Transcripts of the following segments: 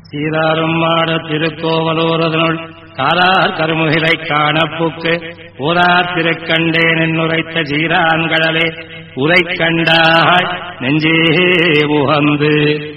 சீராரும் மாட திருக்கோவலூரதனுள் காரார் கருமுகிலை காணப்புக்கு ஊரார் திருக்கண்டேன் என்னுரைத்த ஜீரான்களே உரை கண்டாய் நெஞ்சே உகந்து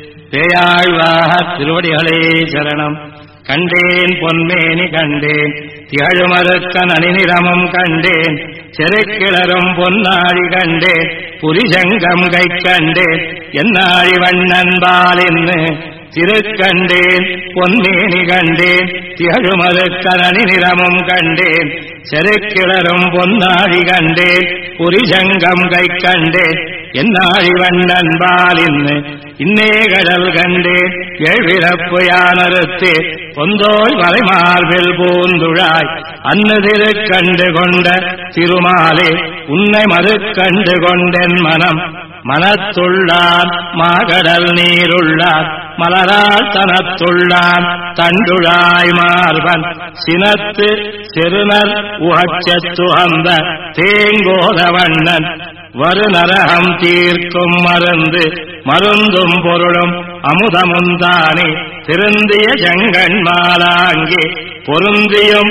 பேயாழ்வார் திருவடிகளே சரணம். கண்டேன் பொன்மேனி கண்டேன் திகழுமறுக்கன் அணிநிறமும் கண்டேன் செருக்கிளரும் பொன்னாழி கண்டேன் புரிசங்கம் கை கண்டேன் என்னாழி வண்ணன்பால் என்று திருக்கண்டேன் பொன்மேனி கண்டேன் திகழுமறுக்கன் அணிநிறமும் கண்டேன் செருக்கிளரும் பொன்னாழி கண்டேன் புரிசங்கம் கை கண்டேன் என்னாழி வண்ணன்பால் என்று இன்னே கடல் கண்டேன் எழுவிறப்பு யானறுத்தே பொந்தோய் மறைமார்பில் பூந்துழாய் அன்னு திருக்கண்டு கொண்ட திருமாலே உன்னை மறுக்கண்டு கொண்டென் மனம் மனத்துள்ளான் மாகடல் நீருள்ளான் மலரால் தனத்துள்ளான் தண்டுழாய் மார்பன் சினத்து சிறுநர் உகச்சத்துகந்த தேங்கோத வண்ணன் வரு நரகம் தீர்க்கும் மருந்து மருந்தும் பொருளும் அமுதமுந்தானே திருந்திய செங்கண்மாலாங்கே பொருந்தியும்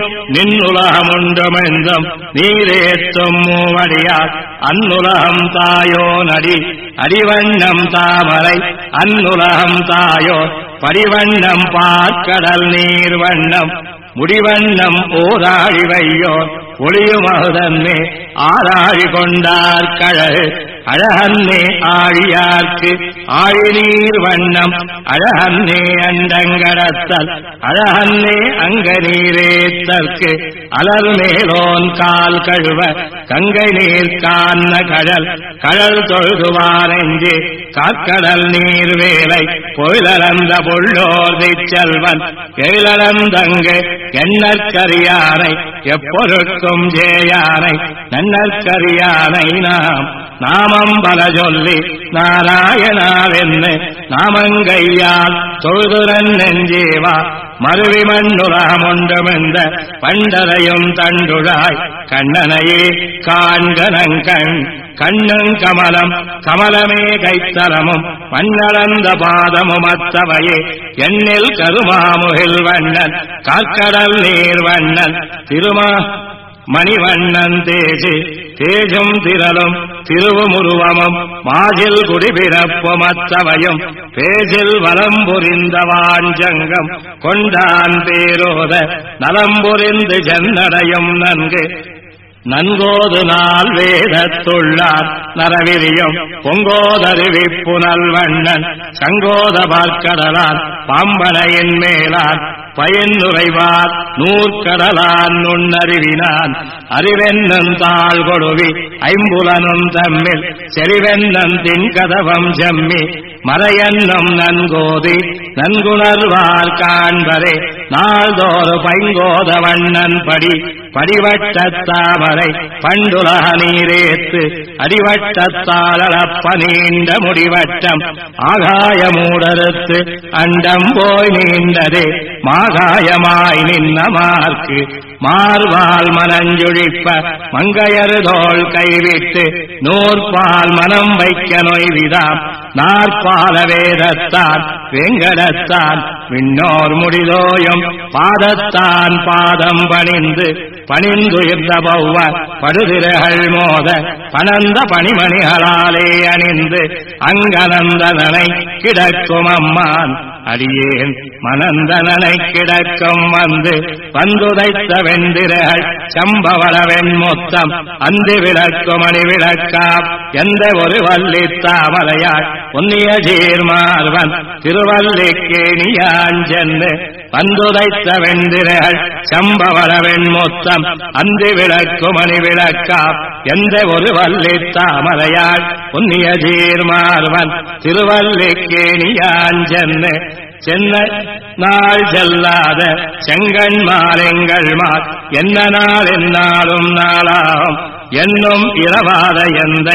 நின்னுலகமுண்டுமெந்தும் நீரேற்றும் மூவடியார் அன்னுலகம் தாயோ நடி அடிவண்ணம் தாமரை அன்னுலகம் தாயோ படிவண்ணம் பார்க்கடல் நீர் வண்ணம் முடிவண்ணம் ஓராழி வையோ ஒளியுமகுதன்னே ஆராழி கொண்டார் கழகு அழகன்னே ஆழியார்க்கு ஆழிநீர் வண்ணம் அழகன்னே அண்டங்கடத்தல் அழகன்னே அங்க நீரேத்தற்கு அலர் மேலோன் கால் கழுவ கங்கை நீர் காண்ண கடல் கடல் தொழுதுவாரெஞ்சே காக்கடல் நீர் வேலை பொயிலறந்த பொள்ளோர்தை செல்வன் எழிலறந்தங்கு எண்ணற்கரியானை எப்பொருட்கும் ஜேயானை நன்னற்கரியானை நாமம் பல சொல்லி நாராயணாவென்னு நாமங்கையால் தொழுதுரன் நெஞ்சேவா மருவி மண்ணுலகமுண்டுமெந்த பண்டரையும் தண்டுழாய் கண்ணனையே காண்கனங்கண் கண்ணன் கமலம் கமலமே கைத்தலமும் மண்ணளந்த பாதமும் அத்தவையே எண்ணில் கருமாமுகில் வண்ணன் காக்கடல் நீர் வண்ணன் திருமா மணிவண்ணன் தேஜி தேஜும் திரளும் திருவுமுருவமும் மாஜில் குடிபிறப்பும் அத்தவையும் பேஜில் வலம்புரிந்த வாஞ்சங்கம் கொண்டான் பேரோத நலம்புரிந்து சென்னடையும் நன்கு நன்கோது நாள் வேதத்துள்ளார் நரவிரியும் பொங்கோதருவி புனல் வண்ணன் சங்கோத பார்க்கடலான் பாம்பனையின் மேலான் பயனுரைவார் நூற்கடலான் நுண்ணறிவினான் அறிவென்னன் தாழ் கொடுவி ஐம்புலனும் தம்மில் செறிவென்னன் தின்கதவம் செம்மி மறையன்னும் நன்கோதி நன்குணர்வார் காண்பரே நாள்தோறு பைங்கோத வண்ணன் படி படிவட்டத்தாமரை பண்டுலக நீரேத்து அடிவட்டத்தாளப்ப நீண்ட முடிவட்டம் ஆகாய மூடறுத்து அண்டம் போய் நீண்டதே மாகாயமாய் நின்ன மார்க்கு மார்வால் மனஞ்சுழிப்ப மங்கையறுதோள் கைவிட்டு நூற்பால் மனம் வைக்க நொய்விதாம் நாற்பால வேதத்தான் வெங்கடத்தான் விண்ணோர் முடிதோயும் பாதத்தான் பாதம் பணிந்து பணிந்துயிர்ந்த பௌவ படுதிரைகள் மோத பணந்த பணிமணிகளாலே அணிந்து அங்கனந்தனனை கிடக்கும் அம்மான் அடியேன் மனந்தனனை கிடக்கும் வந்துதைத்த வெந்திரைகள் சம்பவள வெண்மொத்தம் அந்தி விளக்கும் அணி விளக்காம் எந்த ஒரு வள்ளி தாமரையாய் பொன்னிய சீர்மார்வன் திருவல்லிக்கேணியான் சென்று வந்துதைத்த வெந்திரைகள் சம்பவள வெண்மொத்தம் அந்தி விளக்கும் அணி விளக்காம் எந்த ஒரு வள்ளி தாமரையாய் பொன்னிய சீர்மார்வன் திருவல்லிக்கேணியான் சென்று சென்ன நாள் செல்லாத செங்கண்மாலெங்கள் மால் என்ன நாள் என்னாலும் நாளாகும் என்னும் இரவாத எந்தை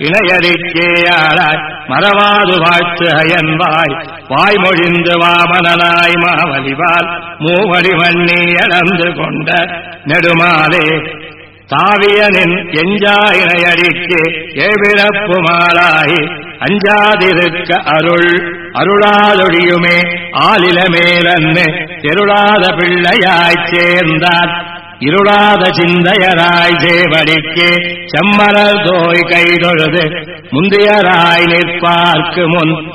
இணையடிக்கேயாளாய் மறவாது வாழ்த்து அயன்வாய் வாய்மொழிந்து வாமனாய் மாவலிவால் மூவடி மண்ணி இழந்து கொண்ட நெடுமாலே தாவியனின் எஞ்சா இணையடிக்கு ஏவிழப்பு மாலாகி அஞ்சாதிருக்க அருள் அருளாதொழியுமே ஆலிலமேலன்னு தெருளாத பிள்ளையாய்ச் சேர்ந்தார் இருளாத சிந்தையராய் சேவடிக்கு செம்மலர் தோய் கைதொழுது முந்தியராய் நிற்பார்க்கு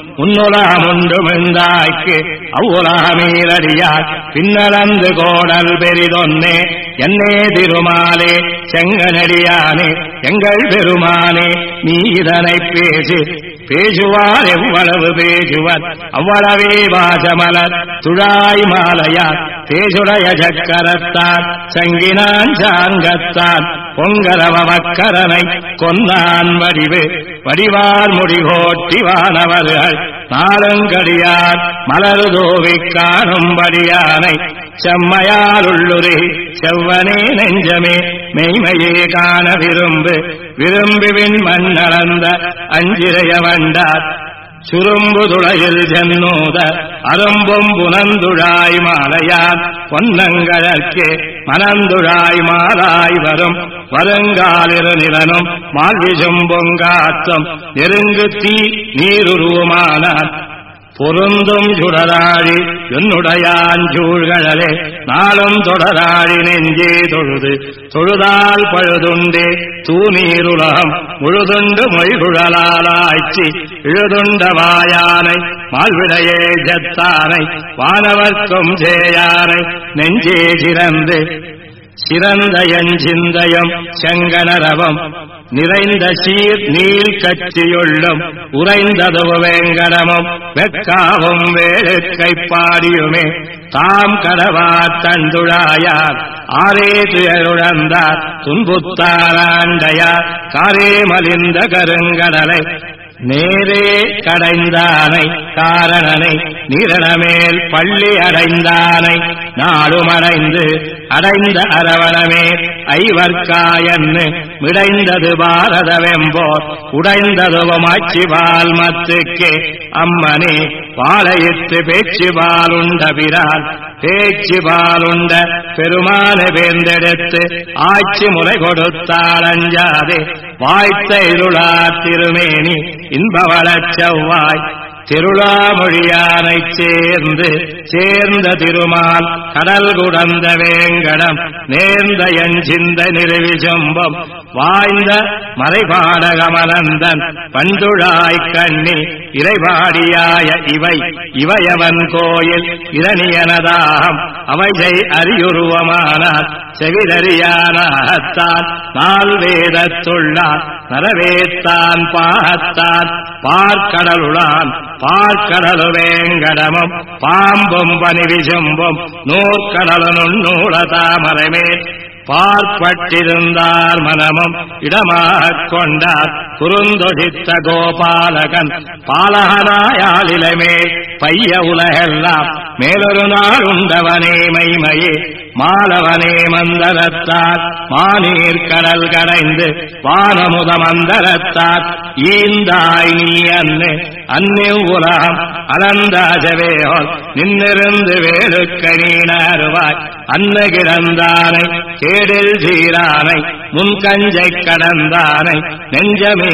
முன்னுலகமுண்டுமெந்தாய்க்கு அவ்வுலகமீரடியார் பின்னலந்து கோடல் பெரிதொன்னே என்னே திருமாலே செங்கனடியானே எங்கள் பெருமானே நீ இதனைப் பேசுவார் எவ்வளவு பேசுவர் அவ்வளவே வாசமலர் துழாய் மாலையார் தேசுடைய சக்கரத்தான் சங்கினான் சாங்கத்தான் பொங்கரவ மக்கரனை கொன்னான் வடிவார் முடிகோட்டி வானவர்கள் நாளுங்கடியார் மலர்தோவி காணும்படியானை செம்மையாலுள்ளுரை செவ்வனே நெஞ்சமே மெய்மையே காண விரும்புவின் மண்ணளந்த அஞ்சிரைய வண்டார் சுரும்பு துளையில் ஜன்னூத அரும்பும் புனந்துழாய் மாலையார் பொன்னங்கழற்கே மனந்துழாய் மாலாய் வருங்காலிரு நிலனும் மால்விசும் பொங்காத்தும் நெருங்கு தீ நீருருவமானார் பொருந்தும் சுடராழி என்னுடையாஞ்சூழ்களே நாளும் தொடராழி நெஞ்சே தொழுதால் பழுதுண்டே தூநீருலகம் முழுதுண்டு மொய்குழலாலாய்ச்சி இழுதுண்ட வாயானை மால்விடையே ஜத்தானை வானவர்க்கும் சேயானை நெஞ்சே சிறந்த என் சிந்தயம் செங்கனரவம் நிறைந்த சீர் நீள் கட்சியுள்ளும் உறைந்தது வேங்கடமும் வெக்காவும் வேளுக்கை பாடியுமே தாம் கடவா தண்டுழாயார் ஆரே துயருழந்தார் துன்புத்தாராண்டையார் காரே மலிந்த கருங்கடலை நேரே கடைந்தானை காரணனை நீரணமேல் பள்ளி அடைந்தானை நாளுமடைந்து அடைந்த அரவணமே ஐவர்காயன்னு மிடைந்தது பாரதவெம்போர் உடைந்ததுவமாட்சி பால் மத்துக்கே அம்மனே பாளையிட்டு பேச்சு பாலுண்ட பிரான் பேச்சு பாலுண்ட பெருமான வேந்தெடுத்து ஆட்சி முறை கொடுத்தாளஞ்சாதே வாய்த்த இருளார் திருமேனி இன்பவளச் செவ்வாய் திருளாமொழியானைச் சேர்ந்த திருமால் கடல் குடந்த வேங்கடம் நேர்ந்த என் சிந்த நிறுவிசும்பம் வாய்ந்த மறைபாடகமலந்தன் பண்டுழாய் கண்ணி இறைபாடியாய இவையவன் கோயில் இரணியனதாகம் அவையை அறியுருவமானார் செவிதறியானாகத்தான் நால் வேதத்துள்ளார் நரவேத்தான் பாகத்தான் பார்க்கடலுளான் பார்க்கடலு வேங்கடமும் பாம்பும் பனிவிசும்பும் நூற்கடலனுநூல தாமரமே பார்ப்பட்டிருந்தார் மனமும் இடமாகக் கொண்டார் குறுந்தொழித்த கோபாலகன் பாலகனாயாலிலமே பைய உலகெல்லாம் மேலொரு நாள் உண்டவனே மைமையே மாலவனே மந்தரத்தார் மானீர் கடல் கடைந்து வானமுத மந்தரத்தார் ஈந்தாய் நீ அன்னே உலகம் அனந்தாஜவேகோல் நின்னிருந்து வேலுக்க நீணருவாய் அன்ன கிடந்தானை கேடில் சீரானை முன்கஞ்சை கடந்தானை நெஞ்சமே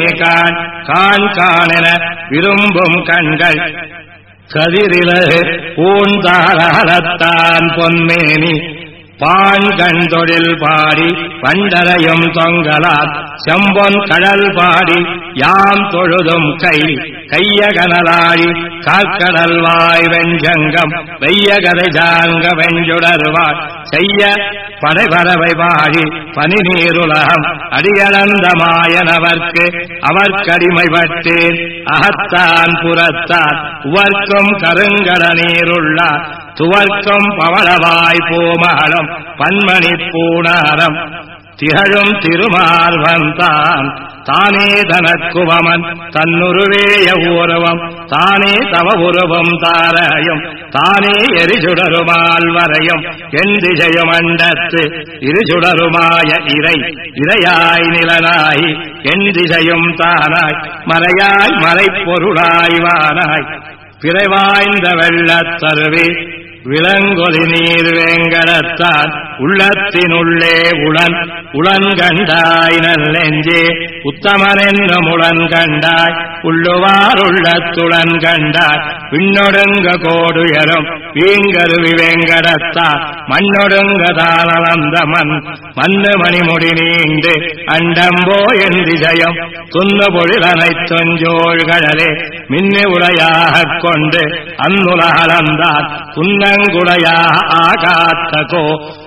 காணென விரும்பும் கண்கள் கதிரிலகு பூந்தாரத்தான் பொன்மேனி பான் கண் தொழில் பாடி பண்டரையும் தொங்கலார் செம்பொன் கடல் பாடி யாம் தொழுதும் கையகனலாழி காக்கடல் வாய் வெஞ்சங்கம் வெய்யகதை சாங்க வெஞ்சுடர்வாய் செய்ய படைபறவை பாடி பனி நீருலகம் அடியளந்த மாயனவர்க்கு அவர்க்கடிமைப்பட்டேன் அகத்தான் புறத்தான் உவர்க்கும் கருங்கட நீருள்ளார் துவர்க்கும் பவளவாய் பூமகளும் பன்மணி பூணாரம் திகழும் திருமார்வன் தானே தனக்குவமன் தன்னுருவேய உருவம் தானே தவ உருவம் தாரையும் தானே எரிசுடருமால் வரையும் என் திசையும் அண்டத்து இருசுடருமாய இறையாய் நிலனாய் என் திசையும் தானாய் மறையாய் மறைப்பொருளாய் வானாய் பிறைவாய்ந்த வெள்ளத்தருவே விளங்கொலி நீர் வேங்கடத்தான் உள்ளத்தினுள்ளே உளன் உளன்கண்டாய் நல்லெஞ்சே உத்தமன் என்னும் உளன்கண்டாய் உள்ளுவார் உள்ளத்துளன் கண்டாய் விண்ணொடுங்க கோடுயரும் வீங்கருவி வேங்கடத்தா மண்ணொடுங்க தானந்த மண்ணு மணிமுடி நீண்டு அண்டம்போ என் திசையும் துண்ணு பொழிலனை தொஞ்சோழ்களே மின்னு உரையாகக் கொண்டு அந்நுலகலந்தார் துன்னங்குடையாக ஆகாத்த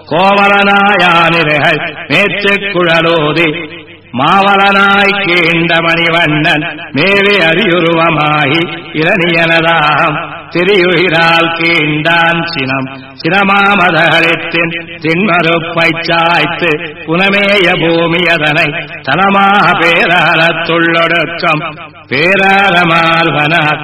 கோவலனாயானிரைகள் மேற்றுக் குழலோதி மாவலனாய் கீண்ட மணிவண்ணன் மேலே அறியுருவமாகி இரணியனதாம் திரியுகிறால் கீண்டான் சினமாமதகளித்தின் தின்மறுப்பைச் சாய்த்து புனமேய பூமியதனை தனமாக பேராளத்துள்ளொடுக்கம் பேராளமால்வனார்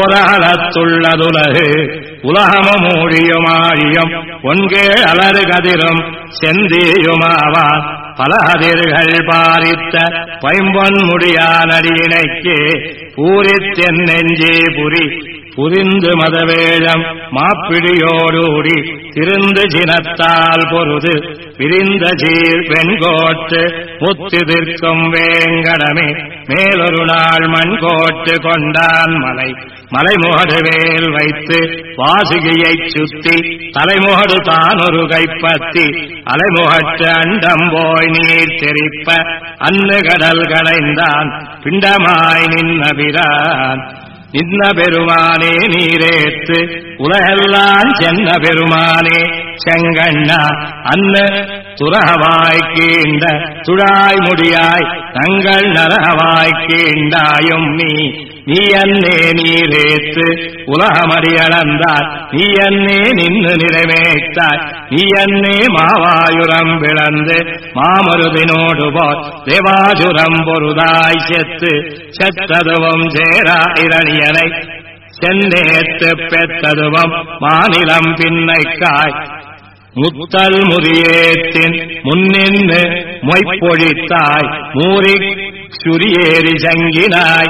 ஓராளத்துள்ளதுலகு உலகமும் ஊழியுமாழியும் ஒன்கேள் அலறு கதிரும் செந்தியுமாவான் பல அதிர்கள் பாரித்த பைம்பொன் முடியானடியினைக்கு பூரித்தென் நெஞ்சே புரிந்து மதவேழம் மாப்பிடியோடூடி திருந்து சினத்தால் பொருது விரிந்த சீர் வெண்கோட்டு முத்திதிர்க்கும் வேங்கடமே மேலொரு நாள் மண்கோட்டு கொண்டான் மலைமுகடு வேல் வைத்து வாசுகியைச் சுத்தி தலைமுகடு தானொரு கைப்பத்தி அலைமுகட்டு அண்டம்போய் நீர் தெரிப்ப அன்னு கடல் கடைந்தான் பிண்டமாய் நின்னபிரான் நின்ன பெருமானே நீரேத்து உலகெல்லாம் சென்ன பெருமானே செங்கண்ணா அன்ன துரகவாய் கீண்ட துழாய் முடியாய் தங்கள் நரகவாய் கீண்டாயும் நீ அன்னே நீரேத்து உலகமறியளந்தாய் நீ அன்னே நின்று நிறைவேற்றாய் நீ அன்னே மாவாயுரம் விளந்து மாமருதினோடு போர் தேவாசுரம் பொருதாய் செத்ததுவும் சேரா இரணியனை சென்னேத்து பெற்றதுவும் மாநிலம் பின்னைக்காய் முத்தல் முறியேத்தின் முன்னின்று மொய்ப்பொழித்தாய் மூறி சுரியேறி சங்கினாய்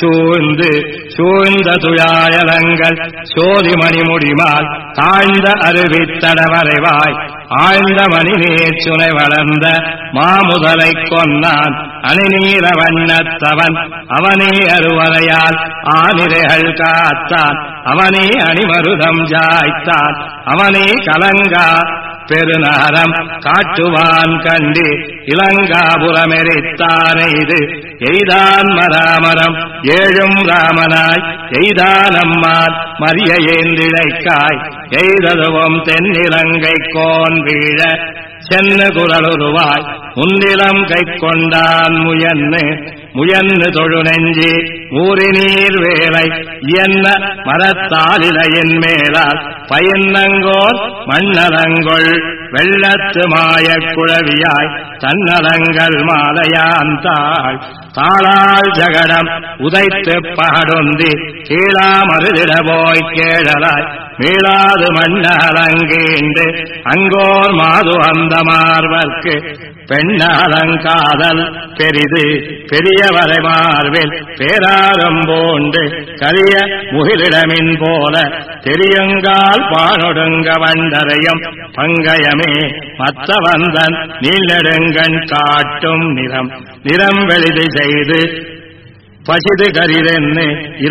சூழ்ந்த துழாயலங்கள் சோதிமணி முடிமால் தாழ்ந்த அருவித்தடவரைவாய் ஆழ்ந்த மணி நீர் சுனை வளர்ந்த மாமுதலைக் கொன்னான் அணிநீர வண்ணத்தவன் அவனே அருவரையால் ஆனிரைகள் காத்தான் அவனே அணிமருதம் ஜாய்த்தான் அவனே கலங்கா பெருநகரம் காட்டுவான் கண்டு இலங்காபுரமெரித்தானே இது எய்தான் மராமரம் ஏழும் ராமனாய் எய்தான் அம்மான் மரிய ஏந்திழைக்காய் எய்ததுவும் தென்னிலங்கை கோன் வீழ சென்னு குரலுருவாய் முன்னிலம் கை கொண்டான் முயன்னு தொழு நெஞ்சி ஊறி நீர் வேலை இயன்ன மரத்தாலிலையின் மேலால் பயன்னங்கோர் மண்ணலங்கொள் வெள்ளத்து மாயக் குழவியாய் தன்னலங்கள் மாலையான் தாளால் ஜகடம் உதைத்து பாடுந்தி கீழாமருதிட போய் கேழலாய் மீளாது மண்ணலங்கீண்டு அங்கோர் மாது அந்த மார்வர்க்கு பெண்ணலங்காதல் பெரிது பெரியவரை மார்பில் பேராரம்போண்டு கரிய முகிலிடமின் போல தெரியுங்கால் பானொடுங்க வண்டரையும் பங்கயமே மத்த வந்தன் நீளெடுங்கண் காட்டும் நிறம் வெளிது செய்து பசிது கரிதென்னு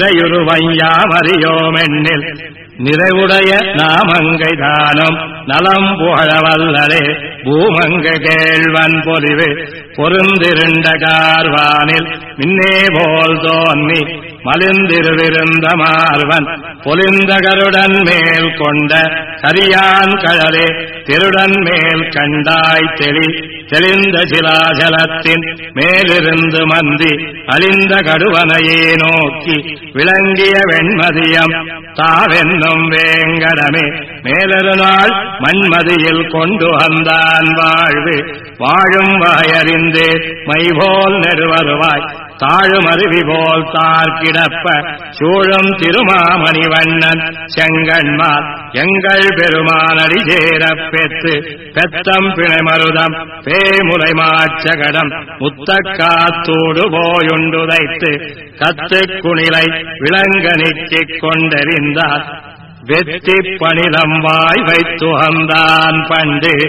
இறையுருவையாமறியோமென்னில் நிறைவுடைய நாமங்கை தானம் நலம் புகழவல்லலே பூமங்க கேள்வன் பொலிவு பொருந்திருண்ட கார்வானில் மின்னே போல் தோன்னி மலிந்திருவிருந்த மார்வன் பொலிந்த கருடன் மேல் கொண்ட கரியான் கழலே திருடன் மேல் கண்டாய் தெளிந்த சிலாஜலத்தின் மேலிருந்து மந்தி அழிந்த கடுவனையே நோக்கி விளங்கிய வெண்மதியம் தாவென்னும் வேங்கடமே மேலொரு நாள் மண்மதியில் கொண்டு வந்தான் வாழ்வு வாழும் வாயறிந்து மைபோல் நெடுவருவாய் தாழும் அருவி போல் தார்கிடப்ப சூழும் திருமாமணி வண்ணன் செங்கண்மால் எங்கள் பெருமானடி சேரப் பெற்று பெத்தம் பிணைமருதம் பேமுலை மாச்சகடம் முத்தக்காத்தோடு போயுண்டுதைத்து கத்துக் குணிலை விளங்க நிற்கிக் கொண்டெறிந்தார் வெற்றி பணிலம் வாய் வைத்துகந்தான் பண்டு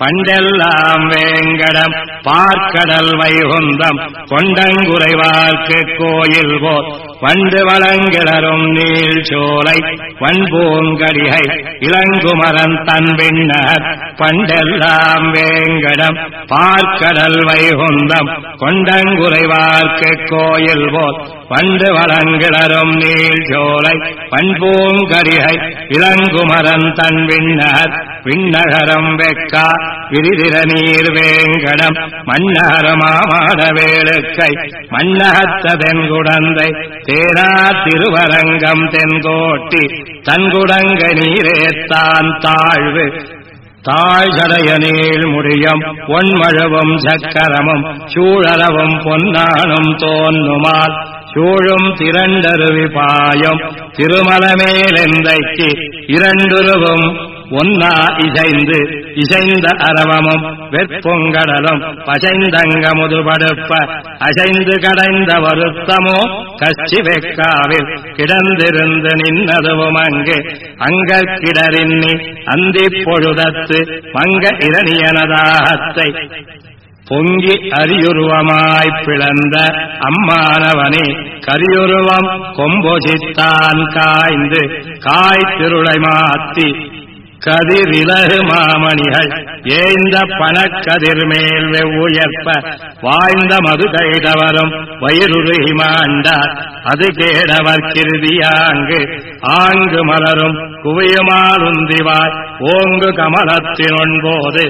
பண்டெல்லாம் வேங்கடம் பார்க்கடல் வைகுந்தம் கொண்டங்குறைவார்க்கு கோயில் போல் வண்டு வளங்கிளரும் நீள் சோலை வன்பூங்கடிகை இளங்குமரன் தன் விண்ணர் பண்டெல்லாம் வேங்கடம் பார்க்கடல் வைகுந்தம் கொண்டங்குறைவார்க்கு கோயில் போல் வண்டு வளங்கிளரும் நீள் சோலை வன்பூங்கடிகை இளங்குமரன் தன் விண்ணர் விண்ணகரம் வெக்கா விரிதிர நீர் வேங்கடம் மன்னகரமாமாட வேளுக்கை மன்னகத்த தென்குடந்தை தேனா திருவரங்கம் தென்கோட்டி தன்குடங்க நீரேத்தான் தாழ்வு தாழ்சடைய நீள் முடியும் பொன்மழவும் சக்கரமும் சூழரவும் பொன்னானும் தோன்னுமால் சூழும் திரண்டருவி பாயும் திருமலமேலெந்தைக்கு இரண்டுருவும் ஒன்னா இசைந்து இசைந்த அரவமும் வெற்பொங்கடலும் பசைந்தங்க முதுபடுப்ப அசைந்து கடைந்த வருத்தமோ கச்சி வெக்காவில் கிடந்திருந்து நின்னதுவும் அங்கு அங்கிடறின்னி அந்தி பொழுதத்து மங்க இரணியனதாகத்தை பொங்கி அரியுருவமாய்ப் பிளந்த அம்மானவனே கரியுருவம் கொம்பொசித்தான் காய்ந்து காய்த்திருளை மாத்தி கதிரிலகு மாமணிகள் ஏந்த பணக்கதிர் மேல் வெவ்வுயர்ப்ப வாய்ந்த மது கைடவரும் வயிறுருகி மாண்டார் அது கேடவர் கிருதியாங்கு ஆங்கு மலரும் குவியுமாலுந்திவாய் ஓங்கு கமலத்தினொன்போது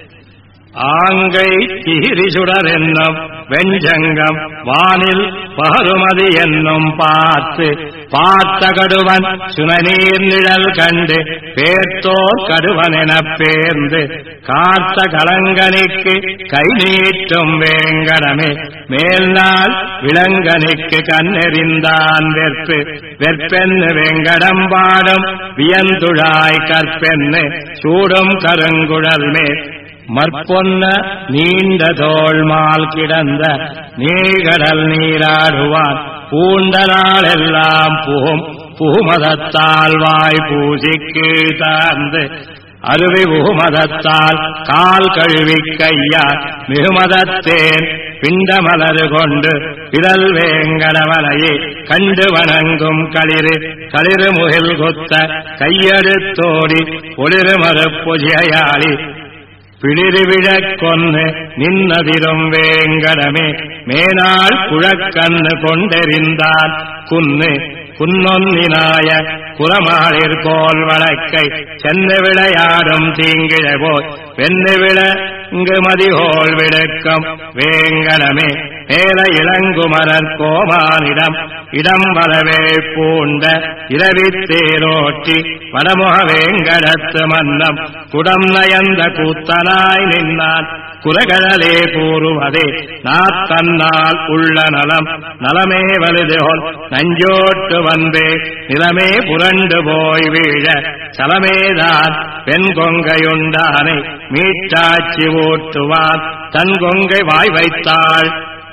ஆங்கை கிகிரி சுடர் என்னும் வெஞ்சங்கம் வானில் பகருமதி என்னும் பார்த்த கடுவன் சுனநீர் நிழல் கண்டு பேர்த்தோர் கடுவன் எனப் பேர்ந்து காத்த கலங்கனிக்கு கை நீட்டும் வேங்கடமே மேல்நாள் விலங்கனிக்கு கண்ணெறிந்தான் வெற்பென்னு வேங்கடம் பாடும் வியந்துழாய் கற்பென்னு சூடும் கருங்குழல் மேல் மற்பொன்ன நீண்ட தோள்மால் கிடந்த நீழ்கடல் நீராடுவான் பூண்ட நாளெல்லாம் புகுமதத்தால் வாய் பூசிக்கு தார்ந்து அருவி புகுமதத்தால் கால் கழுவி கையார் மிகுமதத்தேன் பிண்டமலரு கொண்டு விரல் வேங்கடவலையே கண்டு வணங்கும் களிறு முகில் கொத்த கையெடுத்தோடி ஒளிரு மறுப்புஜையாளி பிளிருவிழக் கொன்னு நின்னதிரும் வேங்கடமே மேனாள் குழக்கண்ணு கொண்டெறிந்தான் குன்னொன்னினாய குரமாளிர்கோல் வழக்கை சென்னு விளையாடும் தீங்கிழை போய் வெண்ணு விளங்கு மதிகோள் விடுக்கும் வேங்கடமே மேல இளங்குமரர் கோமானிடம் இடம் வரவே பூண்ட இரவித்தேரோட்டி வடமுக வேங்கடத்து மன்னம் குடம் நயந்த கூத்தனாய் நின்னான் குலகழலே கூறுவதே நாத்தன்னால் உள்ள நலமே வலுதோல் நஞ்சோட்டு வந்தே நிலமே புரண்டு போய் வீழ சலமேதான் பெண் கொங்கையுண்டானை மீட்டாட்சி ஊற்றுவான் தன் கொங்கை வாய் வைத்தாள்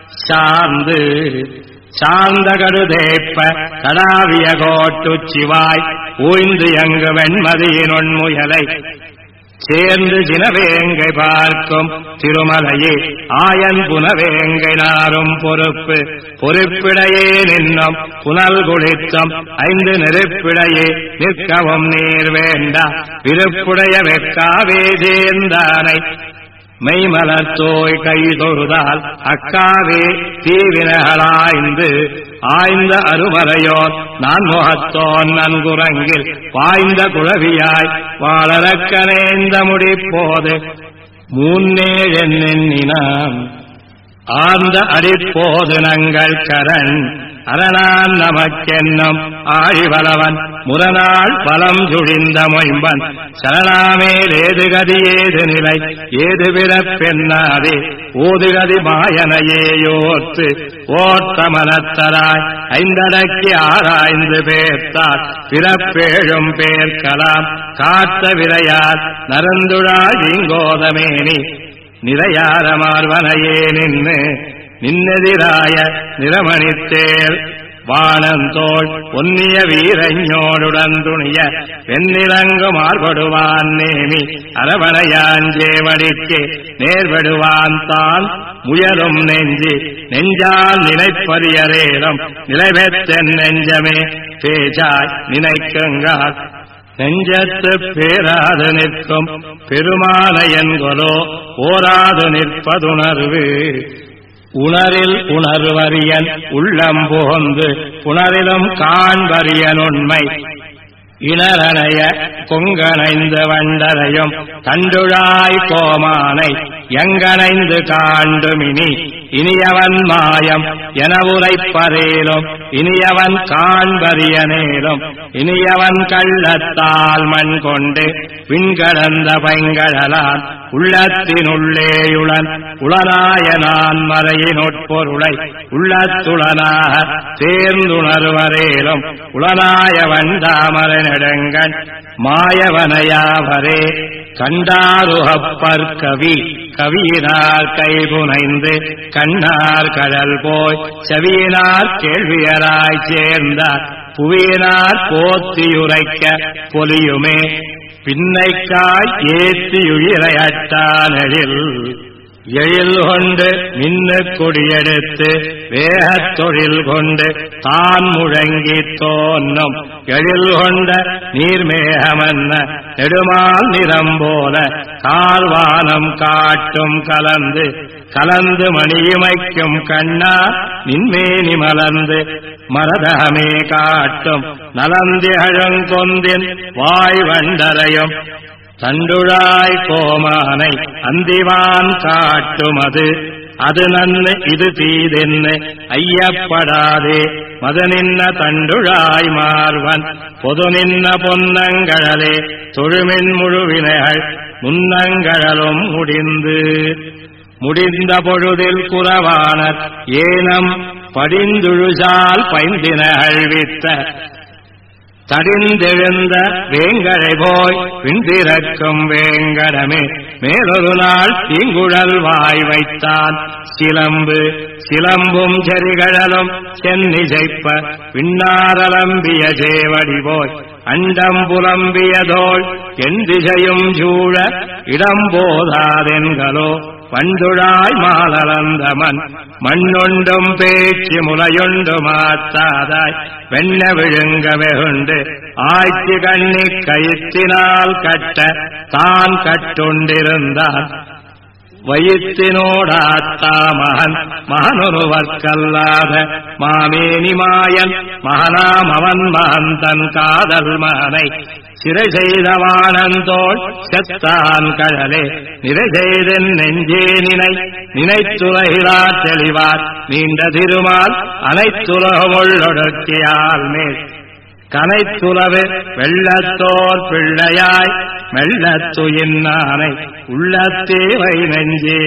சார்ந்த கருதேப்ப தடாவிய கோட்டுச்சிவாய் ஊய்ந்து எங்கு வெண்மதியினொன்முயலை சேர்ந்து சினவேங்கை பார்க்கும் திருமலையே ஆயன் புனவேங்கை நாரும் பொறுப்பிடையே நின்னும் புனல் குளித்தம் 5 நெருப்பிடையே நிற்கவும் நீர் வேண்டா விருப்புடைய வெக்காவே சேர்ந்தானை மெய்மலர்த்தோய் கை தொழுதால் அக்காவே தீவினகளாய்ந்து ஆய்ந்த அருமறையோர் நான் முகத்தோன் நன்குரங்கில் வாய்ந்த குழவியாய் வாழறக்கனேந்த முடிப்போது முன்னேழெண்ணினான் ஆர்ந்த அடிப்போது நங்கள் கரண் அரணான் நமக்கென்னும் ஆழிவலவன் முரணாள் பலம் சுழிந்த மொயம்பன் சரணாமேல் ஏதுகதி ஏது நிலை ஏது பிறப்பெண்ணாதே ஓதுகதி மாயனையோர்த்து ஓர்த்த மனத்தராய் 5 அடக்கி ஆராய்ந்து பேர்த்தார் பிறப்பேழும் பேர்க்கலாம் காத்த விரையார் நரந்துழாய் இங்கோதமேனி நிறையார மார்வனையே நின்னெதிராய நிறமணித்தேர் வானந்தோள் பொன்னிய வீரஞோடுடன் துணிய வெண்ணிறங்கு மார்படுவான் நேமி அரவணையாஞ்சேவடிக்கு நேர்படுவான் தான் முயலும் நெஞ்சு நெஞ்சால் நினைப்பறியரேலும் நிலைபெற்றென் நெஞ்சமே பேச்சாய் நினைக்குங்கால் நெஞ்சத்து பேராது நிற்கும் பெருமானையன்கொலோ ஓராது நிற்பதுணர்வு உணரில் உணர்வரியன் உள்ளம் புகுந்து புணரிலும் காண்பரியன் உண்மை இணரணைய கொங்கணைந்து வண்டரையும் தண்டுழாய் கோமானை எங்கணைந்து காண்டுமினி இனியவன் மாயம் என உரைப்பரேலும் இனியவன் காண்பரியனேலும் இனியவன் கள்ளத்தால் மண் கொண்டு விண்கடந்த பைங்கடலான் உள்ளத்தினுள்ளேயுளன் உளனாய நான் மறையினொட்பொருளை உள்ளத்துளனாக தேர்ந்துணர்வரேலும் உளனாய வண்டாமரை நெடுங்கண் மாயவனையாவரே கண்டாருகப்பர் கவி கவியினார் கைபுனைந்து கண்ணார் கடல் போய் செவியினார் கேள்வியராய் சேர்ந்தார் புவியினார் போத்தியுரைக்க பொலியுமே பின்னைக்காய் ஏத்தியுயிரையட்டானெழில் எழில் கொண்டு மின்னு கொடியெடுத்து வேகத் தொழில் கொண்டு தான் முழங்கி தோன்னும் எழில் கொண்ட நீர்மேகமன்ன நெடுமால் நிறம் போல கால்வானம் காட்டும் கலந்து கலந்து மணியுமைக்கும் கண்ணா நின்மேனி மலர்ந்து மரதகமே காட்டும் நலந்தி அழங்கொந்தின் வாய் வண்டரையும் தண்டுழாய் கோமானை அந்திவான் காட்டுமது அது நன்னு இது தீதென்னு ஐயப்படாதே மது நின்ன தண்டுழாய் மார்வன் பொது நின்ன பொன்னங்கழலே தொழுமின் முழுவினைகள் முன்னங்கழலும் முடிந்த பொழுதில் குறவானர் ஏனம் படிந்துழுசால் பைந்தினகள் வித்த தடிந்தெழுந்த வேங்கடை போய் விண்டிறக்கும் வேங்கடமே மேலொரு நாள் தீங்குழல் வாய் வைத்தான் சிலம்பும் செரிகழலும் சென்னிசைப்ப விண்ணாரலம்பிய சேவடி போய் அண்டம் புலம்பியதோள் என் திசையும் சூழ இடம்போதாதென்களோ பண்டுழாய் மாலலந்தமன் மண்ணொண்டும் பேச்சு முலையொண்டு மாத்தாதாய் வெண்ண விழுங்க வெகுண்டு ஆய்ச்சி கண்ணி கயிற்றினால் கட்ட தான் கட்டுண்டிருந்தான் வயிற்றினோடாத்தா மகனொருவர்க்கல்லாத மாமேனி மாயன் மகனாம் அவன் மகந்தன் காதல் மகனை சிறை செய்தவானந்தோள் செத்தான் கழலே நிறை செய்தென் நெஞ்சே நினைத்துலகிலார் தெளிவார் நீண்ட திருமால் அனைத்துலகமுள்ளொடுக்கியால் மேல் கனைத்துலவு வெள்ளத்தோர் பிள்ளையாய் மெல்லத்துயின்னானை உள்ளத்தேவை நெஞ்சே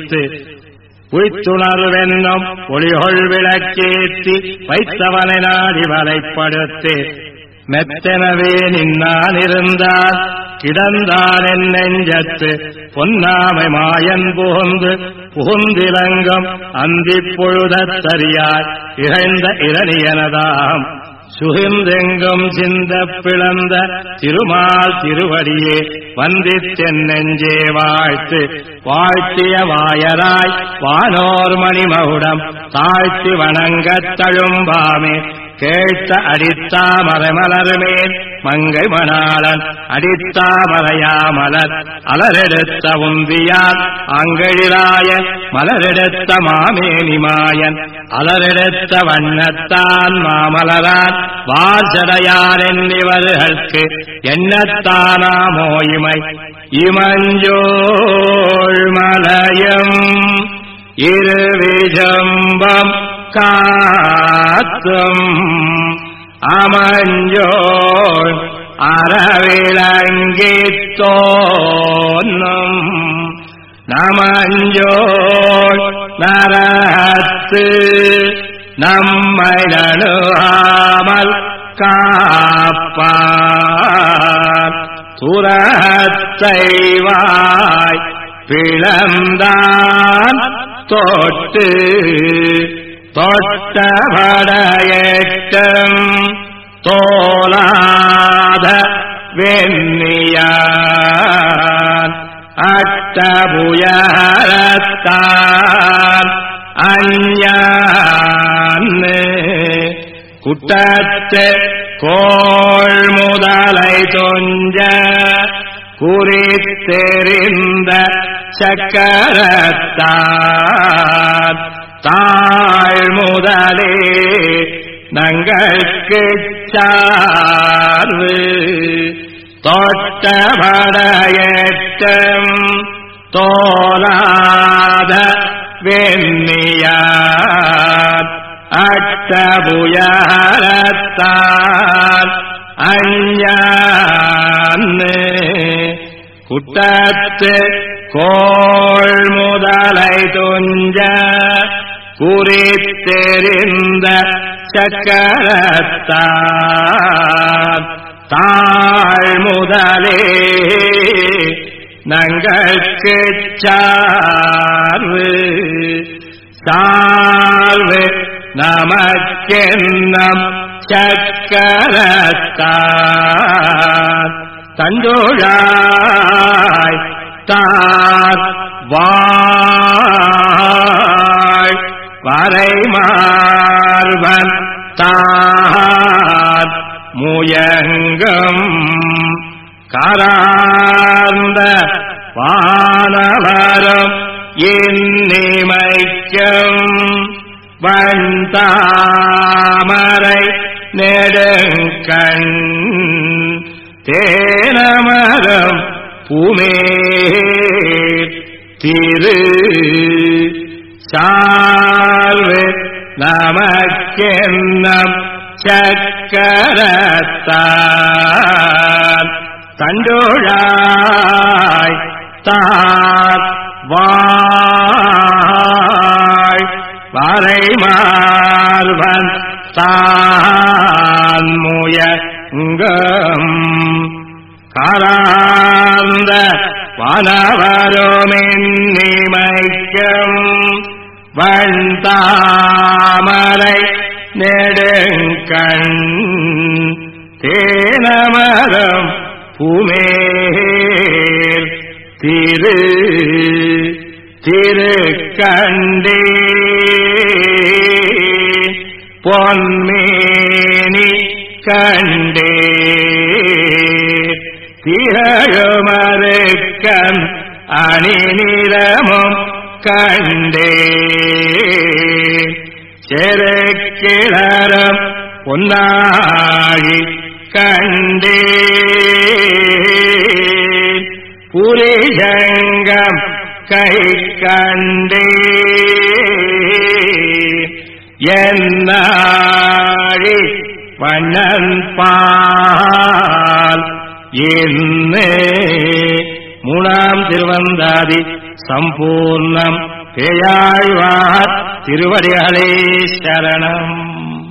உய்த்துணர்வென்னும் ஒளிகொள் விளக்கேற்றி வைத்தவனை நாடி வலைப்படுத்தே மெத்தெனவே நின்னான் இருந்தால் கிடந்தான் என் நெஞ்சத்து பொன்னாமை மாயன் புகுந்திலங்கம் அந்திப் பொழுதத் தறியாய் இகழ்ந்த இரணியனதாம் சுகிந்தெங்கும் சிந்த பிளந்த திருமால் திருவடியே வந்தித்தென் நெஞ்சே வாழ்த்திய வாயராய் வானோர் மணிமகுடம் தாழ்த்தி வணங்கத் தழும்பாமே கேட்ட அடித்தாமரை மலர்மேல் மங்கை மணாளன் அடித்தாமரையாமலர் அலரெடுத்த உந்தியான் அங்கழிலாய மலரெடுத்த மாமேனி மாயன் அலரெடுத்த வண்ணத்தான் மாமலரான் வாசடையார் என்னிவர்களுக்கு எண்ணத்தானாமோ இமஞ்சோள் மலையும் இருவிஜம்பம் காத்தும் அமஞ்சோள் அறவிளங்கித் தோன்னும் நமஞ்சோள் நரகத்து நம்மை நணுகாமல் காப்பார் துரத்தைவாய் பிளந்தான் தொட்டு தொட்டபடையேற்றம் தோலாத வெண்ணியான் அட்டபுயரத்தான் அஞ்ஞான்னு குட்டத்து கோள் முதலை தொஞ்ச குறித்தெறிந்த சக்கரத்தான் தாழ் முதலே நங்கட்குச் சார்வு தொட்டபடையேற்றம் தோலாத வெண்ணியான் அட்டபுயரத்தான் அஞ்ஞான்னு குட்டத்து கோள் முதலை துஞ்ச குறித்தெறிந்த சக்கரத்தான் தாழ் முதலே நங்கட்குச் சார்வு சார்வு நமக்கென்னம் சக்கரத்தான் தஞ்சோழாய் தார் வாழ் வரைமார்பன் தான் முயங்கும் கரார்ந்த வானவரும் இன்னிமைக்கும் வந்தாமரை நெடுங்கண் தேனமரம் பூமேர் திரு சார்வு நமக்கென்னம் சக்கரத்தான் தண்டோழாய் தார் வாழ் வரைமார்பன் தான் முயங்கும் கரார்ந்த வனவருமின்னிமைக்கும் வந்தாமரை நெடுங்கண் தேனமரம் பூமேர் திரு திருக்கண்டே பொன்மேனி கண்டே திகழுமருக்கன் அணிநிறமும் கண்டே செருக்கிளரும் பொன்னாழி கண்டே புரிஜங்கம் கை கண்டே என்னாழி வண்ணன் பால் என்னே மூணாம் திருவந்தாதி சம்பூர்ணம் பேயாழ்வார் திருவடிகளே சரணம்.